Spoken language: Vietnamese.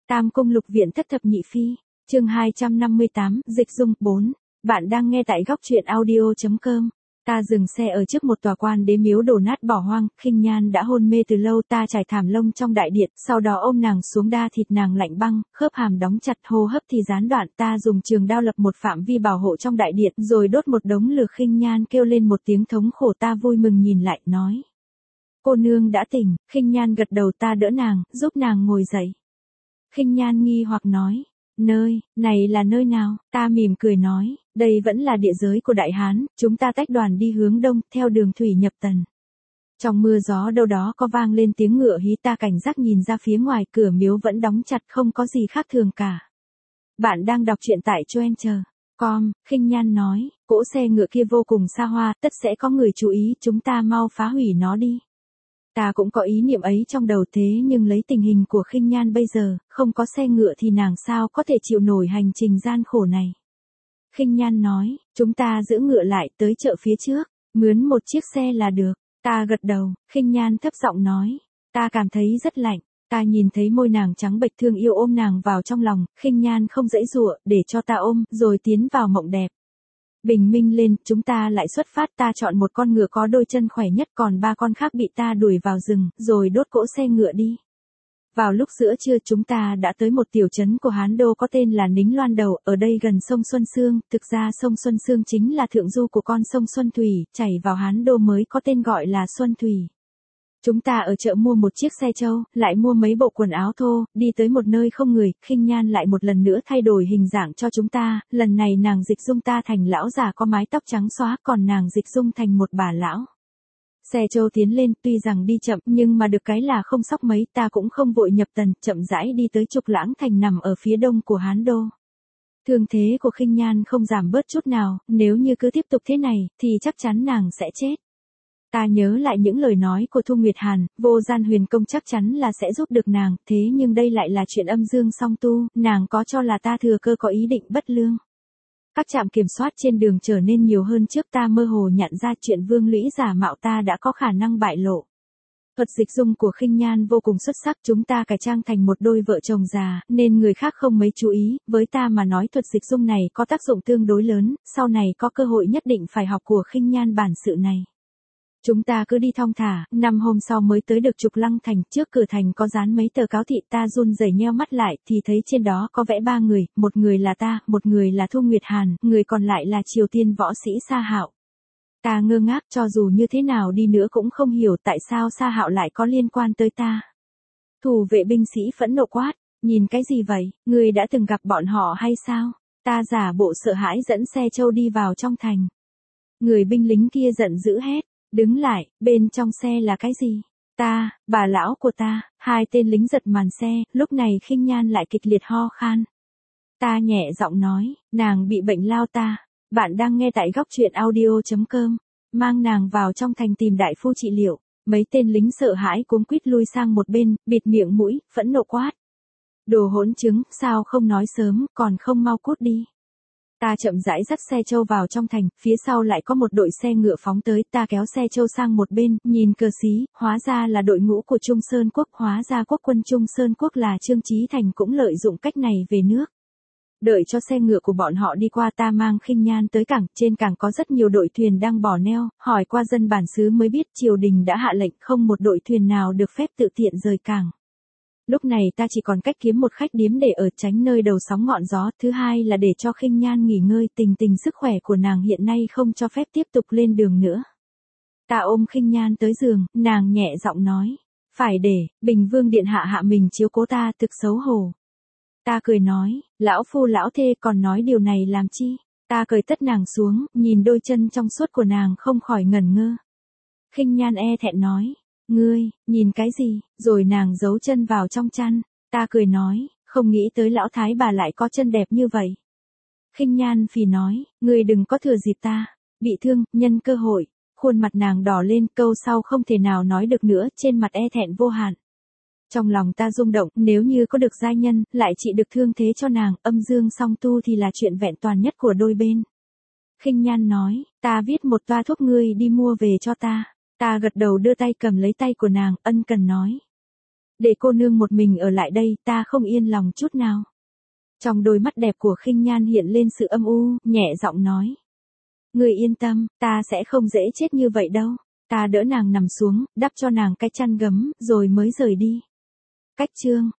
Tam Cung Lục Viện Thất Thập Nhị Phi, chương 258, Dịch Dung 4. Bạn đang nghe tại góc truyện audio.com. Ta dừng xe ở trước một tòa quan đế miếu đổ nát bỏ hoang, Khinh Nhan đã hôn mê từ lâu, ta trải thảm lông trong đại điện, sau đó ôm nàng xuống, đa thịt nàng lạnh băng, khớp hàm đóng chặt, hô hấp thì gián đoạn, ta dùng trường đao lập một phạm vi bảo hộ trong đại điện, rồi đốt một đống lửa. Khinh Nhan kêu lên một tiếng thống khổ, ta vui mừng nhìn lại, nói: cô nương đã tỉnh. Khinh Nhan gật đầu, ta đỡ nàng, giúp nàng ngồi dậy. Khinh Nhan nghi hoặc nói: nơi này là nơi nào? Ta mỉm cười nói: đây vẫn là địa giới của Đại Hán, chúng ta tách đoàn đi hướng đông, theo đường thủy nhập Tần. Trong mưa gió đâu đó có vang lên tiếng ngựa hí, ta cảnh giác nhìn ra phía ngoài, cửa miếu vẫn đóng chặt, không có gì khác thường cả. Bạn đang đọc truyện tại Choencher.com. Khinh Nhan nói: cỗ xe ngựa kia vô cùng xa hoa, tất sẽ có người chú ý, chúng ta mau phá hủy nó đi. Ta cũng có ý niệm ấy trong đầu, thế nhưng lấy tình hình của Khinh Nhan bây giờ, không có xe ngựa thì nàng sao có thể chịu nổi hành trình gian khổ này. Khinh Nhan nói: chúng ta giữ ngựa lại, tới chợ phía trước, mướn một chiếc xe là được. Ta gật đầu. Khinh Nhan thấp giọng nói: ta cảm thấy rất lạnh. Ta nhìn thấy môi nàng trắng bệch, thương yêu ôm nàng vào trong lòng. Khinh Nhan không giãy giụa, để cho ta ôm, rồi tiến vào mộng đẹp. Bình minh lên, chúng ta lại xuất phát, ta chọn một con ngựa có đôi chân khỏe nhất, còn 3 con khác bị ta đuổi vào rừng, rồi đốt cỗ xe ngựa đi. Vào lúc giữa trưa chúng ta đã tới một tiểu trấn của Hán Đô có tên là Nính Loan Đầu, ở đây gần sông Xuân Sương, thực ra sông Xuân Sương chính là thượng du của con sông Xuân Thủy, chảy vào Hán Đô mới có tên gọi là Xuân Thủy. Chúng ta ở chợ mua một chiếc xe trâu, lại mua mấy bộ quần áo thô, đi tới một nơi không người, Khinh Nhan lại một lần nữa thay đổi hình dạng cho chúng ta, lần này nàng dịch dung ta thành lão già có mái tóc trắng xóa, còn nàng dịch dung thành một bà lão. Xe trâu tiến lên, tuy rằng đi chậm nhưng mà được cái là không sóc mấy, ta cũng không vội nhập Tần, chậm rãi đi tới Trục Lãng Thành nằm ở phía đông của Hán Đô. Thương thế của Khinh Nhan không giảm bớt chút nào, nếu như cứ tiếp tục thế này, thì chắc chắn nàng sẽ chết. Ta nhớ lại những lời nói của Thu Nguyệt Hàn, Vô Gian Huyền Công chắc chắn là sẽ giúp được nàng, thế nhưng đây lại là chuyện âm dương song tu, nàng có cho là ta thừa cơ có ý định bất lương. Các trạm kiểm soát trên đường trở nên nhiều hơn trước, ta mơ hồ nhận ra chuyện Vương Lũy giả mạo ta đã có khả năng bại lộ. Thuật dịch dung của Khinh Nhan vô cùng xuất sắc, chúng ta cải trang thành một đôi vợ chồng già, nên người khác không mấy chú ý, với ta mà nói thuật dịch dung này có tác dụng tương đối lớn, sau này có cơ hội nhất định phải học của Khinh Nhan bản sự này. Chúng ta cứ đi thong thả, 5 hôm sau mới tới được Trục Lăng Thành, trước cửa thành có dán mấy tờ cáo thị, ta run rẩy nheo mắt lại, thì thấy trên đó có vẽ 3 người, một người là ta, một người là Thu Nguyệt Hàn, người còn lại là Triều Tiên võ sĩ Sa Hạo. Ta ngơ ngác, cho dù như thế nào đi nữa cũng không hiểu tại sao Sa Hạo lại có liên quan tới ta. Thủ vệ binh sĩ phẫn nộ quát: nhìn cái gì vậy, người đã từng gặp bọn họ hay sao? Ta giả bộ sợ hãi dẫn xe trâu đi vào trong thành. Người binh lính kia giận dữ hét: đứng lại, bên trong xe là cái gì? Ta, bà lão của ta. 2 tên lính giật màn xe, lúc này Khinh Nhan lại kịch liệt ho khan. Ta nhẹ giọng nói: nàng bị bệnh lao ta. Bạn đang nghe tại góc truyện audio.com. Mang nàng vào trong thành tìm đại phu trị liệu. Mấy tên lính sợ hãi cuống quýt lui sang một bên, bịt miệng mũi, phẫn nộ quát: đồ hỗn chứng, sao không nói sớm, còn không mau cút đi. Ta chậm rãi dắt xe trâu vào trong thành, phía sau lại có một đội xe ngựa phóng tới, ta kéo xe trâu sang một bên, nhìn cờ xí, hóa ra là đội ngũ của Trung Sơn Quốc, hóa ra quốc quân Trung Sơn Quốc là Trương Chí Thành cũng lợi dụng cách này về nước. Đợi cho xe ngựa của bọn họ đi qua, ta mang Khinh Nhan tới cảng, trên cảng có rất nhiều đội thuyền đang bỏ neo, hỏi qua dân bản xứ mới biết triều đình đã hạ lệnh không một đội thuyền nào được phép tự tiện rời cảng. Lúc này ta chỉ còn cách kiếm một khách điếm để ở, tránh nơi đầu sóng ngọn gió, thứ hai là để cho Khinh Nhan nghỉ ngơi, tình sức khỏe của nàng hiện nay không cho phép tiếp tục lên đường nữa. Ta ôm Khinh Nhan tới giường, nàng nhẹ giọng nói: phải để Bình Vương điện hạ hạ mình chiếu cố ta, thực xấu hổ. Ta cười nói: lão phu lão thê còn nói điều này làm chi? Ta cởi tất nàng xuống, nhìn đôi chân trong suốt của nàng không khỏi ngẩn ngơ. Khinh Nhan e thẹn nói: ngươi, nhìn cái gì? Rồi nàng giấu chân vào trong chăn. Ta cười nói: không nghĩ tới lão thái bà lại có chân đẹp như vậy. Khinh Nhan phì nói: ngươi đừng có thừa dịp ta bị thương, nhân cơ hội. Khuôn mặt nàng đỏ lên, câu sau không thể nào nói được nữa, trên mặt e thẹn vô hạn. Trong lòng ta rung động, nếu như có được giai nhân, lại trị được thương thế cho nàng, âm dương song tu thì là chuyện vẹn toàn nhất của đôi bên. Khinh Nhan nói: ta viết một toa thuốc, ngươi đi mua về cho ta. Ta gật đầu đưa tay cầm lấy tay của nàng, ân cần nói: Để cô nương một mình ở lại đây, ta không yên lòng chút nào. Trong đôi mắt đẹp của Khinh Nhan hiện lên sự âm u, nhẹ giọng nói. Ngươi yên tâm, ta sẽ không dễ chết như vậy đâu. Ta đỡ nàng nằm xuống, đắp cho nàng cái chăn gấm, rồi mới rời đi. Cách chương